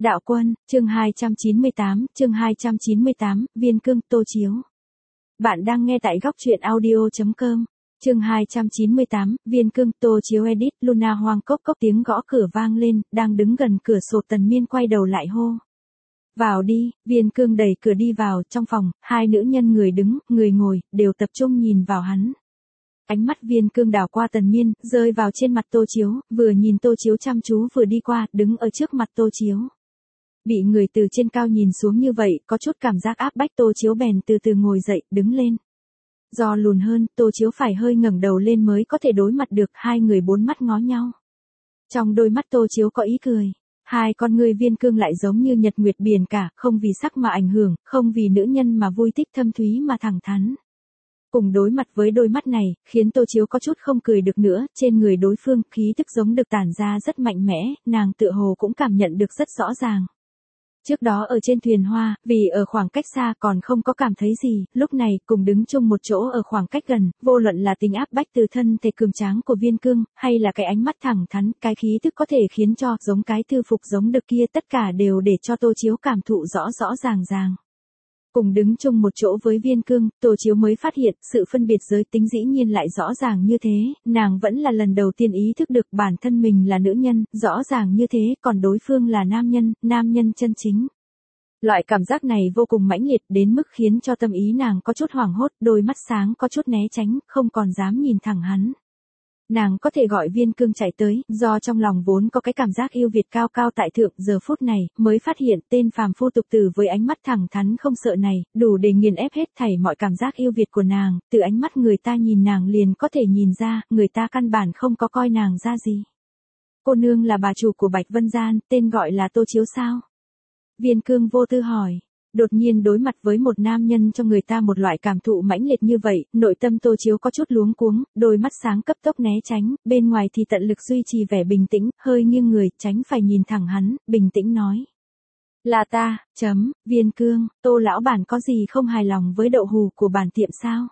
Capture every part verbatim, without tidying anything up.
Đạo Quân, chương hai trăm chín mươi tám, chương hai trăm chín mươi tám, Viên Cương, Tô Chiếu. Bạn đang nghe tại góc truyện audio chấm com. Chương hai trăm chín mươi tám, Viên Cương, Tô Chiếu edit. Luna hoang cốc cốc tiếng gõ cửa vang lên, đang đứng gần cửa sổ Tần Miên quay đầu lại hô. Vào đi. Viên Cương đẩy cửa đi vào. Trong phòng, hai nữ nhân người đứng, người ngồi, đều tập trung nhìn vào hắn. Ánh mắt Viên Cương đảo qua Tần Miên, rơi vào trên mặt Tô Chiếu, vừa nhìn Tô Chiếu chăm chú vừa đi qua, đứng ở trước mặt Tô Chiếu. Bị người từ trên cao nhìn xuống như vậy, có chút cảm giác áp bách. Tô Chiếu bèn từ từ ngồi dậy, đứng lên. Do lùn hơn, Tô Chiếu phải hơi ngẩng đầu lên mới có thể đối mặt được. Hai người bốn mắt ngó nhau. Trong đôi mắt Tô Chiếu có ý cười. Hai con người Viên Cương lại giống như nhật nguyệt biển cả, không vì sắc mà ảnh hưởng, không vì nữ nhân mà vui thích, thâm thúy mà thẳng thắn. Cùng đối mặt với đôi mắt này, khiến Tô Chiếu có chút không cười được nữa. Trên người đối phương, khí tức giống được tản ra rất mạnh mẽ, nàng tựa hồ cũng cảm nhận được rất rõ ràng. Trước đó ở trên thuyền hoa, vì ở khoảng cách xa còn không có cảm thấy gì, lúc này cùng đứng chung một chỗ ở khoảng cách gần, vô luận là tình áp bách từ thân thể cường tráng của Viên Cương, hay là cái ánh mắt thẳng thắn, cái khí tức có thể khiến cho giống cái thư phục giống được kia, tất cả đều để cho Tô Chiếu cảm thụ rõ rõ ràng ràng. Cùng đứng chung một chỗ với Viên Cương, Tô Chiếu mới phát hiện, sự phân biệt giới tính dĩ nhiên lại rõ ràng như thế, nàng vẫn là lần đầu tiên ý thức được bản thân mình là nữ nhân, rõ ràng như thế, còn đối phương là nam nhân, nam nhân chân chính. Loại cảm giác này vô cùng mãnh liệt đến mức khiến cho tâm ý nàng có chút hoảng hốt, đôi mắt sáng có chút né tránh, không còn dám nhìn thẳng hắn. Nàng có thể gọi Viên Cương chạy tới, do trong lòng vốn có cái cảm giác yêu Việt cao cao tại thượng, giờ phút này, mới phát hiện tên phàm phu tục tử với ánh mắt thẳng thắn không sợ này, đủ để nghiền ép hết thảy mọi cảm giác yêu Việt của nàng, từ ánh mắt người ta nhìn nàng liền có thể nhìn ra, người ta căn bản không có coi nàng ra gì. Cô nương là bà chủ của Bạch Vân Gian, tên gọi là Tô Chiếu sao? Viên Cương vô tư hỏi. Đột nhiên đối mặt với một nam nhân cho người ta một loại cảm thụ mãnh liệt như vậy, nội tâm Tô Chiếu có chút luống cuống, đôi mắt sáng cấp tốc né tránh, bên ngoài thì tận lực duy trì vẻ bình tĩnh, hơi nghiêng người, tránh phải nhìn thẳng hắn, bình tĩnh nói. Là ta, chấm, Viên Cương, Tô lão bản có gì không hài lòng với đậu hù của bản tiệm sao?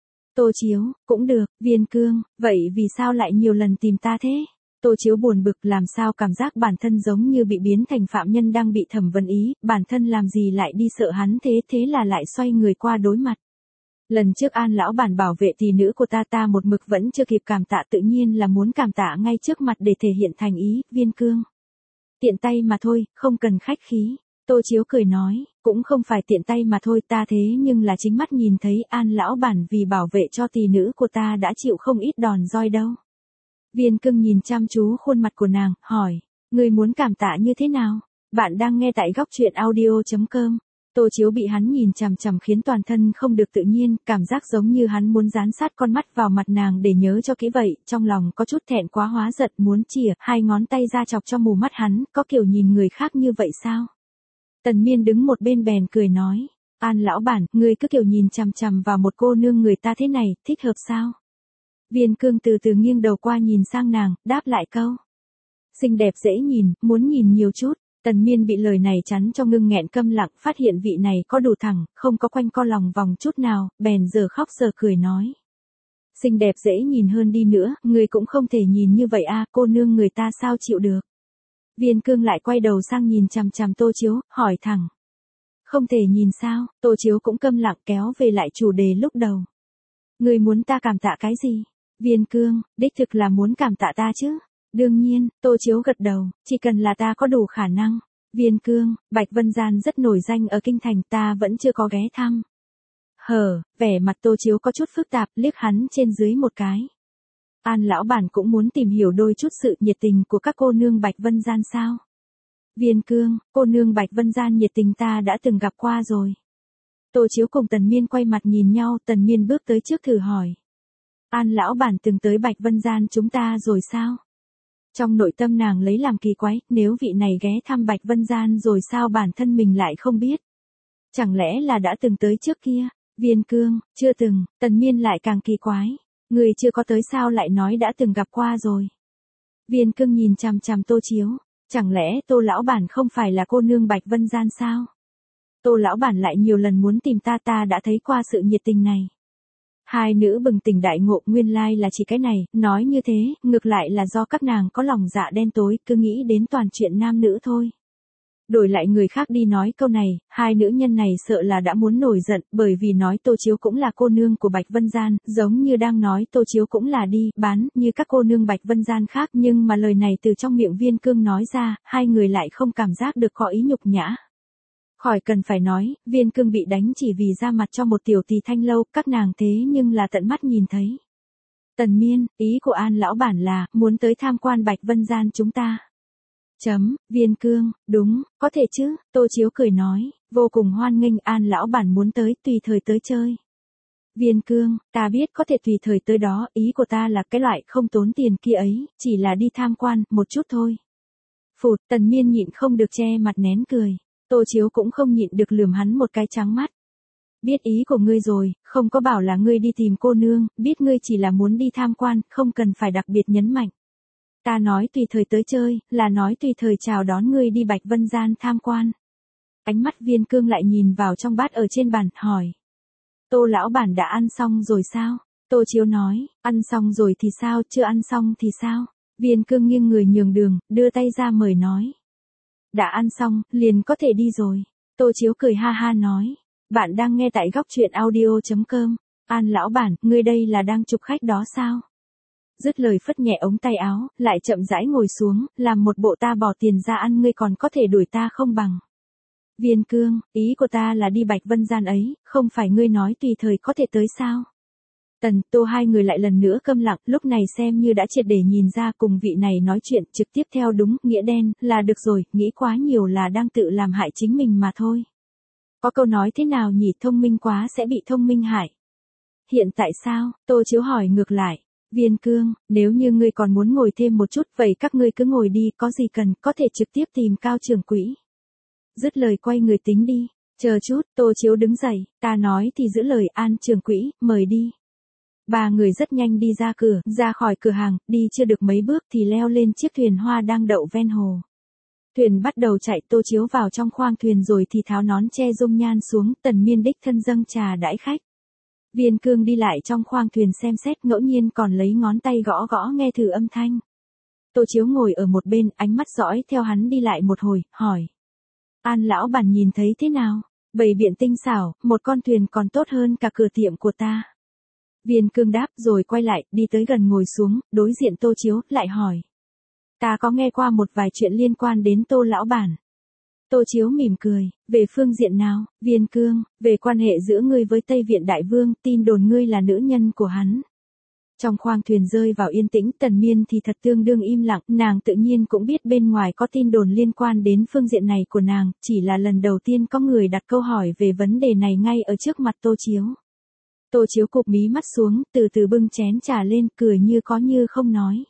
Tô Chiếu, cũng được, Viên Cương, vậy vì sao lại nhiều lần tìm ta thế? Tô Chiếu buồn bực, làm sao cảm giác bản thân giống như bị biến thành phạm nhân đang bị thẩm vấn ý, bản thân làm gì lại đi sợ hắn thế, thế là lại xoay người qua đối mặt. Lần trước An lão bản bảo vệ tỷ nữ của ta ta một mực vẫn chưa kịp cảm tạ, tự nhiên là muốn cảm tạ ngay trước mặt để thể hiện thành ý, Viên Cương. Tiện tay mà thôi, không cần khách khí. Tô Chiếu cười nói, cũng không phải tiện tay mà thôi, ta thế nhưng là chính mắt nhìn thấy An lão bản vì bảo vệ cho tỷ nữ của ta đã chịu không ít đòn roi đâu. Viên Cương nhìn chăm chú khuôn mặt của nàng, hỏi, ngươi muốn cảm tạ như thế nào? Bạn đang nghe tại góc truyện audio chấm com. Tô Chiếu bị hắn nhìn chằm chằm khiến toàn thân không được tự nhiên, cảm giác giống như hắn muốn dán sát con mắt vào mặt nàng để nhớ cho kỹ vậy, trong lòng có chút thẹn quá hóa giận, muốn chìa hai ngón tay ra chọc cho mù mắt hắn, có kiểu nhìn người khác như vậy sao? Tần Miên đứng một bên bèn cười nói, An lão bản, ngươi cứ kiểu nhìn chằm chằm vào một cô nương người ta thế này, thích hợp sao? Viên Cương từ từ nghiêng đầu qua nhìn sang nàng, đáp lại câu. Xinh đẹp dễ nhìn, muốn nhìn nhiều chút. Tần Miên bị lời này chắn cho ngưng nghẹn câm lặng, phát hiện vị này có đủ thẳng, không có quanh co lòng vòng chút nào, bèn giờ khóc giờ cười nói. Xinh đẹp dễ nhìn hơn đi nữa, người cũng không thể nhìn như vậy a, cô nương người ta sao chịu được. Viên Cương lại quay đầu sang nhìn chằm chằm Tô Chiếu, hỏi thẳng. Không thể nhìn sao? Tô Chiếu cũng câm lặng kéo về lại chủ đề lúc đầu. Người muốn ta cảm tạ cái gì? Viên Cương, đích thực là muốn cảm tạ ta chứ? Đương nhiên, Tô Chiếu gật đầu, chỉ cần là ta có đủ khả năng. Viên Cương, Bạch Vân Gian rất nổi danh ở kinh thành, ta vẫn chưa có ghé thăm. Hờ, vẻ mặt Tô Chiếu có chút phức tạp, liếc hắn trên dưới một cái. An lão bản cũng muốn tìm hiểu đôi chút sự nhiệt tình của các cô nương Bạch Vân Gian sao? Viên Cương, cô nương Bạch Vân Gian nhiệt tình ta đã từng gặp qua rồi. Tô Chiếu cùng Tần Miên quay mặt nhìn nhau, Tần Miên bước tới trước thử hỏi. An lão bản từng tới Bạch Vân Gian chúng ta rồi sao? Trong nội tâm nàng lấy làm kỳ quái, nếu vị này ghé thăm Bạch Vân Gian rồi sao bản thân mình lại không biết? Chẳng lẽ là đã từng tới trước kia? Viên Cương, chưa từng. Tần Miên lại càng kỳ quái. Người chưa có tới sao lại nói đã từng gặp qua rồi? Viên Cương nhìn chằm chằm Tô Chiếu. Chẳng lẽ Tô lão bản không phải là cô nương Bạch Vân Gian sao? Tô lão bản lại nhiều lần muốn tìm ta, ta đã thấy qua sự nhiệt tình này. Hai nữ bừng tỉnh đại ngộ, nguyên lai là chỉ cái này, nói như thế, ngược lại là do các nàng có lòng dạ đen tối, cứ nghĩ đến toàn chuyện nam nữ thôi. Đổi lại người khác đi nói câu này, hai nữ nhân này sợ là đã muốn nổi giận, bởi vì nói Tô Chiếu cũng là cô nương của Bạch Vân Gian, giống như đang nói Tô Chiếu cũng là đi, bán, như các cô nương Bạch Vân Gian khác, nhưng mà lời này từ trong miệng Viên Cương nói ra, hai người lại không cảm giác được có ý nhục nhã. Khỏi cần phải nói, Viên Cương bị đánh chỉ vì ra mặt cho một tiểu tỳ thanh lâu, các nàng thế nhưng là tận mắt nhìn thấy. Tần Miên, ý của An lão bản là, muốn tới tham quan Bạch Vân Gian chúng ta. Chấm, Viên Cương, đúng, có thể chứ, Tô Chiếu cười nói, vô cùng hoan nghênh An lão bản muốn tới, tùy thời tới chơi. Viên Cương, ta biết có thể tùy thời tới đó, ý của ta là cái loại không tốn tiền kia ấy, chỉ là đi tham quan, một chút thôi. Phụt, Tần Miên nhịn không được che mặt nén cười, Tô Chiếu cũng không nhịn được lườm hắn một cái trắng mắt. Biết ý của ngươi rồi, không có bảo là ngươi đi tìm cô nương, biết ngươi chỉ là muốn đi tham quan, không cần phải đặc biệt nhấn mạnh. Ta nói tùy thời tới chơi, là nói tùy thời chào đón ngươi đi Bạch Vân Gian tham quan. Ánh mắt Viên Cương lại nhìn vào trong bát ở trên bàn, hỏi. Tô lão bản đã ăn xong rồi sao? Tô Chiếu nói, ăn xong rồi thì sao, chưa ăn xong thì sao? Viên Cương nghiêng người nhường đường, đưa tay ra mời nói. Đã ăn xong, liền có thể đi rồi. Tô Chiếu cười ha ha nói. Bạn đang nghe tại góc truyện audio chấm com. An lão bản, ngươi đây là đang chụp khách đó sao? Dứt lời phất nhẹ ống tay áo, lại chậm rãi ngồi xuống, làm một bộ ta bỏ tiền ra ăn ngươi còn có thể đuổi ta không bằng. Viên Cương, ý của ta là đi Bạch Vân Gian ấy, không phải ngươi nói tùy thời có thể tới sao? Tần, Tô hai người lại lần nữa câm lặng, lúc này xem như đã triệt để nhìn ra cùng vị này nói chuyện trực tiếp theo đúng nghĩa đen, là được rồi, nghĩ quá nhiều là đang tự làm hại chính mình mà thôi. Có câu nói thế nào nhỉ, thông minh quá sẽ bị thông minh hại. Hiện tại sao? Tô Chiếu hỏi ngược lại. Viên Cương, nếu như ngươi còn muốn ngồi thêm một chút, vậy các ngươi cứ ngồi đi, có gì cần, có thể trực tiếp tìm Cao trưởng quỹ. Dứt lời quay người tính đi, chờ chút, Tô Chiếu đứng dậy, ta nói thì giữ lời, An trưởng quỹ, mời đi. Ba người rất nhanh đi ra cửa, ra khỏi cửa hàng, đi chưa được mấy bước thì leo lên chiếc thuyền hoa đang đậu ven hồ. Thuyền bắt đầu chạy, Tô Chiếu vào trong khoang thuyền rồi thì tháo nón che dung nhan xuống, Tần Miên đích thân dâng trà đãi khách. Viên Cương đi lại trong khoang thuyền xem xét, ngẫu nhiên còn lấy ngón tay gõ gõ nghe thử âm thanh. Tô Chiếu ngồi ở một bên, ánh mắt dõi theo hắn đi lại một hồi, hỏi. An lão bản nhìn thấy thế nào? Bày biện tinh xảo, một con thuyền còn tốt hơn cả cửa tiệm của ta. Viên Cương đáp rồi quay lại, đi tới gần ngồi xuống, đối diện Tô Chiếu, lại hỏi. Ta có nghe qua một vài chuyện liên quan đến Tô lão bản. Tô Chiếu mỉm cười, về phương diện nào? Viên Cương, về quan hệ giữa ngươi với Tây Viện Đại Vương, tin đồn ngươi là nữ nhân của hắn. Trong khoang thuyền rơi vào yên tĩnh, Tần Miên thì thật tương đương im lặng, nàng tự nhiên cũng biết bên ngoài có tin đồn liên quan đến phương diện này của nàng, chỉ là lần đầu tiên có người đặt câu hỏi về vấn đề này ngay ở trước mặt Tô Chiếu. Tô Chiếu cụp mí mắt xuống, từ từ bưng chén trà lên, cười như có như không nói.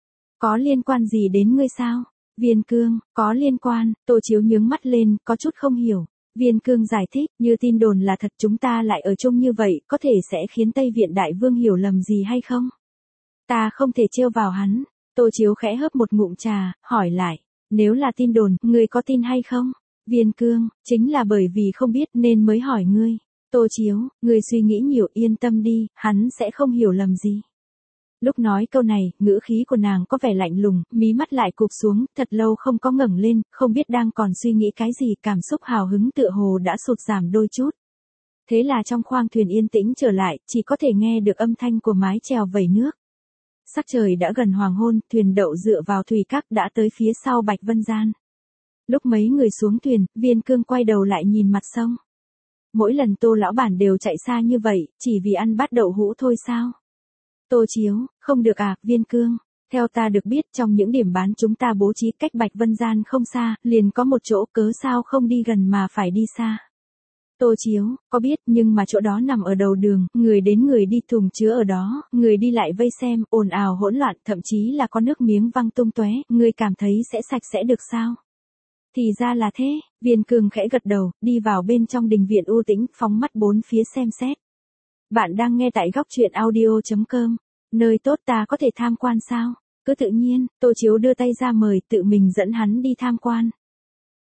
Có liên quan gì đến ngươi sao? Viên Cương, có liên quan, Tô Chiếu nhướng mắt lên, có chút không hiểu. Viên Cương giải thích, như tin đồn là thật chúng ta lại ở chung như vậy, có thể sẽ khiến Tây Viện Đại Vương hiểu lầm gì hay không? Ta không thể trêu vào hắn. Tô Chiếu khẽ hớp một ngụm trà, hỏi lại, nếu là tin đồn, ngươi có tin hay không? Viên Cương, chính là bởi vì không biết nên mới hỏi ngươi. Tô Chiếu, ngươi suy nghĩ nhiều, yên tâm đi, hắn sẽ không hiểu lầm gì. Lúc nói câu này, ngữ khí của nàng có vẻ lạnh lùng, mí mắt lại cụp xuống, thật lâu không có ngẩng lên, không biết đang còn suy nghĩ cái gì, cảm xúc hào hứng tựa hồ đã sụt giảm đôi chút. Thế là trong khoang thuyền yên tĩnh trở lại, chỉ có thể nghe được âm thanh của mái chèo vẩy nước. Sắc trời đã gần hoàng hôn, thuyền đậu dựa vào thủy các đã tới phía sau Bạch Vân Gian. Lúc mấy người xuống thuyền, Viên Cương quay đầu lại nhìn mặt sông. Mỗi lần Tô lão bản đều chạy xa như vậy, chỉ vì ăn bát đậu hũ thôi sao? Tô Chiếu, không được à, Viên Cương. Theo ta được biết trong những điểm bán chúng ta bố trí cách Bạch Vân Gian không xa, liền có một chỗ, cớ sao không đi gần mà phải đi xa. Tô Chiếu, có biết nhưng mà chỗ đó nằm ở đầu đường, người đến người đi thùng chứa ở đó, người đi lại vây xem, ồn ào hỗn loạn, thậm chí là có nước miếng văng tung tóe, ngươi cảm thấy sẽ sạch sẽ được sao? Thì ra là thế, Viên Cương khẽ gật đầu, đi vào bên trong đình viện u tĩnh, phóng mắt bốn phía xem xét. Bạn đang nghe tại góc truyện audio chấm com, nơi tốt ta có thể tham quan sao? Cứ tự nhiên, Tô Chiếu đưa tay ra mời, tự mình dẫn hắn đi tham quan.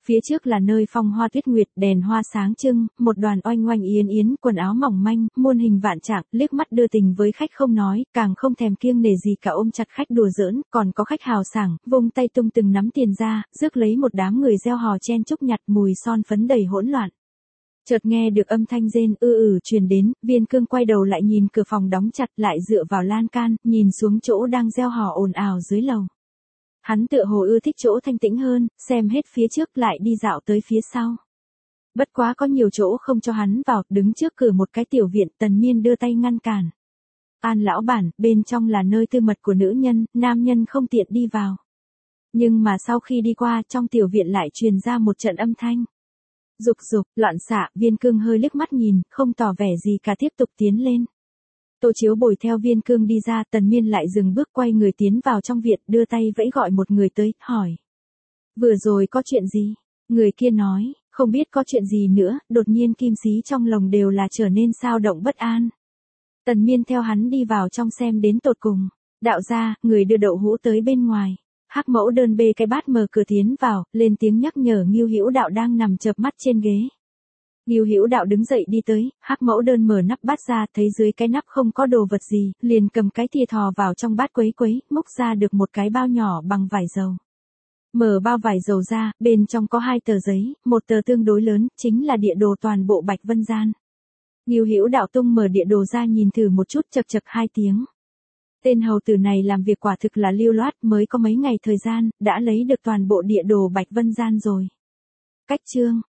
Phía trước là nơi phong hoa tuyết nguyệt, đèn hoa sáng trưng, một đoàn oanh oanh yến yến, quần áo mỏng manh, muôn hình vạn trạng, liếc mắt đưa tình với khách không nói, càng không thèm kiêng nể gì cả, ôm chặt khách đùa giỡn, còn có khách hào sảng, vung tay tung từng nắm tiền ra, rước lấy một đám người reo hò chen chúc nhặt mùi son phấn đầy hỗn loạn. Chợt nghe được âm thanh rên ư ử truyền đến, Viên Cương quay đầu lại nhìn cửa phòng đóng chặt, lại dựa vào lan can, nhìn xuống chỗ đang reo hò ồn ào dưới lầu. Hắn tựa hồ ưa thích chỗ thanh tĩnh hơn, xem hết phía trước lại đi dạo tới phía sau. Bất quá có nhiều chỗ không cho hắn vào, đứng trước cửa một cái tiểu viện, Tần Miên đưa tay ngăn cản. An lão bản, bên trong là nơi tư mật của nữ nhân, nam nhân không tiện đi vào. Nhưng mà sau khi đi qua, trong tiểu viện lại truyền ra một trận âm thanh. Rục rục, loạn xạ, Viên Cương hơi liếc mắt nhìn, không tỏ vẻ gì cả, tiếp tục tiến lên. Tô Chiếu bồi theo Viên Cương đi ra, Tần Miên lại dừng bước, quay người tiến vào trong viện, đưa tay vẫy gọi một người tới, hỏi. Vừa rồi có chuyện gì? Người kia nói, không biết có chuyện gì nữa, đột nhiên kim xí trong lồng đều là trở nên xao động bất an. Tần Miên theo hắn đi vào trong xem đến tột cùng. Đạo gia, người đưa đậu hũ tới bên ngoài. Hắc Mẫu Đơn bê cái bát mở cửa tiến vào, lên tiếng nhắc nhở Ngưu Hữu Đạo đang nằm chợp mắt trên ghế. Ngưu Hữu Đạo đứng dậy đi tới, Hắc Mẫu Đơn mở nắp bát ra, thấy dưới cái nắp không có đồ vật gì, liền cầm cái thìa thò vào trong bát quấy quấy, múc ra được một cái bao nhỏ bằng vải dầu. Mở bao vải dầu ra, bên trong có hai tờ giấy, một tờ tương đối lớn, chính là địa đồ toàn bộ Bạch Vân Gian. Ngưu Hữu Đạo tung mở địa đồ ra nhìn thử một chút, chậc chậc hai tiếng. Tên hầu tử này làm việc quả thực là lưu loát, mới có mấy ngày thời gian, đã lấy được toàn bộ địa đồ Bạch Vân Gian rồi. Cách chương